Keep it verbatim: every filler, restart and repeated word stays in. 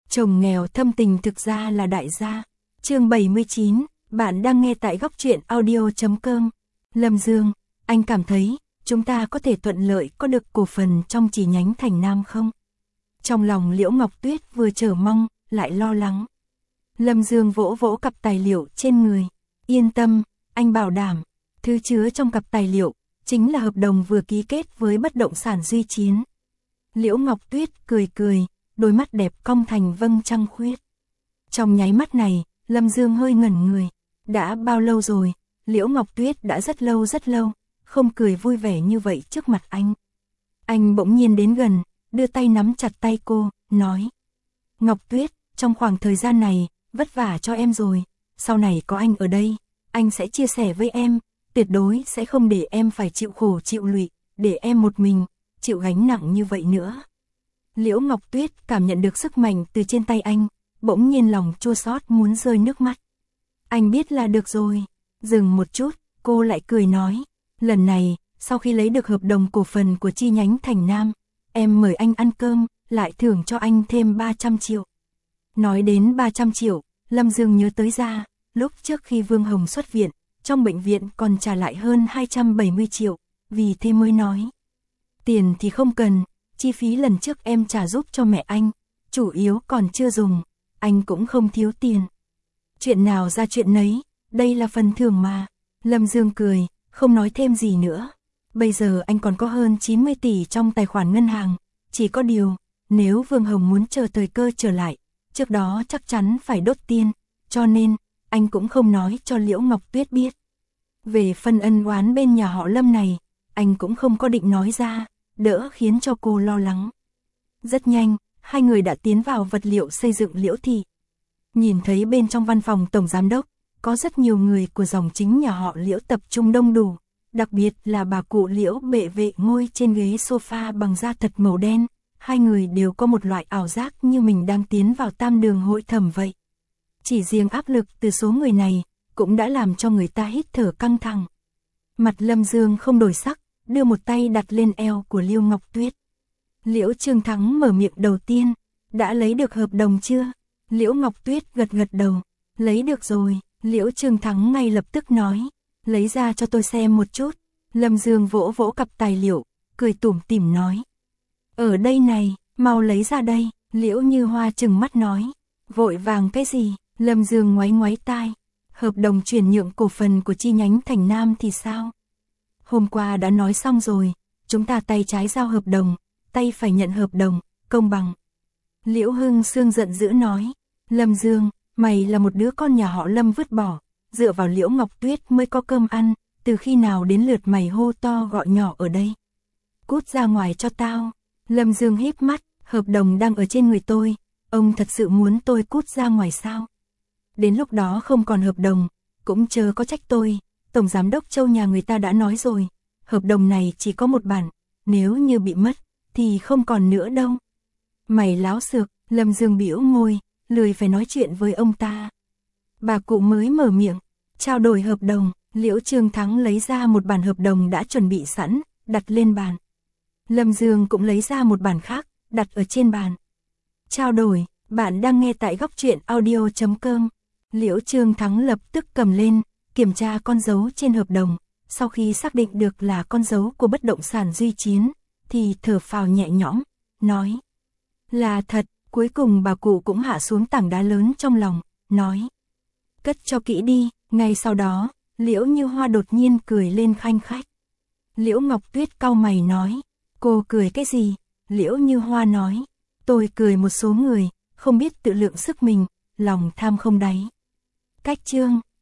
Chồng nghèo thâm tình thực ra là đại gia. Chương bảy mươi chín, bạn đang nghe tại góc truyện audio chấm com. Lâm Dương, anh cảm thấy chúng ta có thể thuận lợi có được cổ phần trong chi nhánh Thành Nam không? Trong lòng Liễu Ngọc Tuyết vừa chờ mong, lại lo lắng. Lâm Dương vỗ vỗ cặp tài liệu trên người. Yên tâm, anh bảo đảm, thứ chứa trong cặp tài liệu chính là hợp đồng vừa ký kết với bất động sản Duy Chiến. Liễu Ngọc Tuyết cười cười, đôi mắt đẹp cong thành vầng trăng khuyết. Trong nháy mắt này, Lâm Dương hơi ngẩn người. Đã bao lâu rồi, Liễu Ngọc Tuyết đã rất lâu rất lâu, không cười vui vẻ như vậy trước mặt anh. Anh bỗng nhiên đến gần, đưa tay nắm chặt tay cô, nói. Ngọc Tuyết, trong khoảng thời gian này, vất vả cho em rồi, sau này có anh ở đây, anh sẽ chia sẻ với em, tuyệt đối sẽ không để em phải chịu khổ chịu lụy, để em một mình, chịu gánh nặng như vậy nữa. Liễu Ngọc Tuyết cảm nhận được sức mạnh từ trên tay anh, bỗng nhiên lòng chua xót muốn rơi nước mắt. Anh biết là được rồi. Dừng một chút, cô lại cười nói. Lần này, sau khi lấy được hợp đồng cổ phần của chi nhánh Thành Nam, em mời anh ăn cơm, lại thưởng cho anh thêm ba trăm triệu. Nói đến ba trăm triệu, Lâm Dương nhớ tới ra, lúc trước khi Vương Hồng xuất viện, trong bệnh viện còn trả lại hơn hai trăm bảy mươi triệu, vì thế mới nói. Tiền thì không cần, chi phí lần trước em trả giúp cho mẹ anh, chủ yếu còn chưa dùng, anh cũng không thiếu tiền. Chuyện nào ra chuyện nấy, đây là phần thưởng mà. Lâm Dương cười, không nói thêm gì nữa. Bây giờ anh còn có hơn chín mươi tỷ trong tài khoản ngân hàng, chỉ có điều, nếu Vương Hồng muốn chờ thời cơ trở lại, trước đó chắc chắn phải đốt tiền, cho nên, anh cũng không nói cho Liễu Ngọc Tuyết biết. Về phần ân oán bên nhà họ Lâm này, anh cũng không có định nói ra, đỡ khiến cho cô lo lắng. Rất nhanh, hai người đã tiến vào vật liệu xây dựng Liễu thị. Nhìn thấy bên trong văn phòng tổng giám đốc, có rất nhiều người của dòng chính nhà họ Liễu tập trung đông đủ, đặc biệt là bà cụ Liễu bệ vệ ngồi trên ghế sofa bằng da thật màu đen, hai người đều có một loại ảo giác như mình đang tiến vào tam đường hội thẩm vậy. Chỉ riêng áp lực từ số người này, cũng đã làm cho người ta hít thở căng thẳng. Mặt Lâm Dương không đổi sắc, đưa một tay đặt lên eo của Liễu Ngọc Tuyết. Liễu Trương Thắng mở miệng đầu tiên, đã lấy được hợp đồng chưa? Liễu Ngọc Tuyết gật gật đầu, lấy được rồi. Liễu Trương Thắng ngay lập tức nói, lấy ra cho tôi xem một chút. Lâm Dương vỗ vỗ cặp tài liệu, cười tủm tỉm nói. Ở đây này, mau lấy ra đây. Liễu Như Hoa trừng mắt nói, vội vàng cái gì? Lâm Dương ngoáy ngoáy tai, hợp đồng chuyển nhượng cổ phần của chi nhánh Thành Nam thì sao? Hôm qua đã nói xong rồi, chúng ta tay trái giao hợp đồng, tay phải nhận hợp đồng, công bằng. Liễu Hưng Sương giận dữ nói, Lâm Dương, mày là một đứa con nhà họ Lâm vứt bỏ, dựa vào Liễu Ngọc Tuyết mới có cơm ăn, từ khi nào đến lượt mày hô to gọi nhỏ ở đây? Cút ra ngoài cho tao. Lâm Dương híp mắt, hợp đồng đang ở trên người tôi, ông thật sự muốn tôi cút ra ngoài sao? Đến lúc đó không còn hợp đồng, cũng chớ có trách tôi, tổng giám đốc Châu nhà người ta đã nói rồi, hợp đồng này chỉ có một bản, nếu như bị mất, thì không còn nữa đâu. Mày láo xược, Lâm Dương bĩu môi, lười phải nói chuyện với ông ta. Bà cụ mới mở miệng, trao đổi hợp đồng, Liễu Trương Thắng lấy ra một bản hợp đồng đã chuẩn bị sẵn, đặt lên bàn. Lâm Dương cũng lấy ra một bản khác, đặt ở trên bàn. Trao đổi, bạn đang nghe tại góc truyện audio chấm com. Liễu Trương Thắng lập tức cầm lên, kiểm tra con dấu trên hợp đồng, sau khi xác định được là con dấu của bất động sản Duy Chiến, thì thở phào nhẹ nhõm, nói. Là thật, cuối cùng bà cụ cũng hạ xuống tảng đá lớn trong lòng, nói. Cất cho kỹ đi. Ngay sau đó, Liễu Như Hoa đột nhiên cười lên khanh khách. Liễu Ngọc Tuyết cau mày nói, cô cười cái gì? Liễu Như Hoa nói, tôi cười một số người, không biết tự lượng sức mình, lòng tham không đáy. Cách chương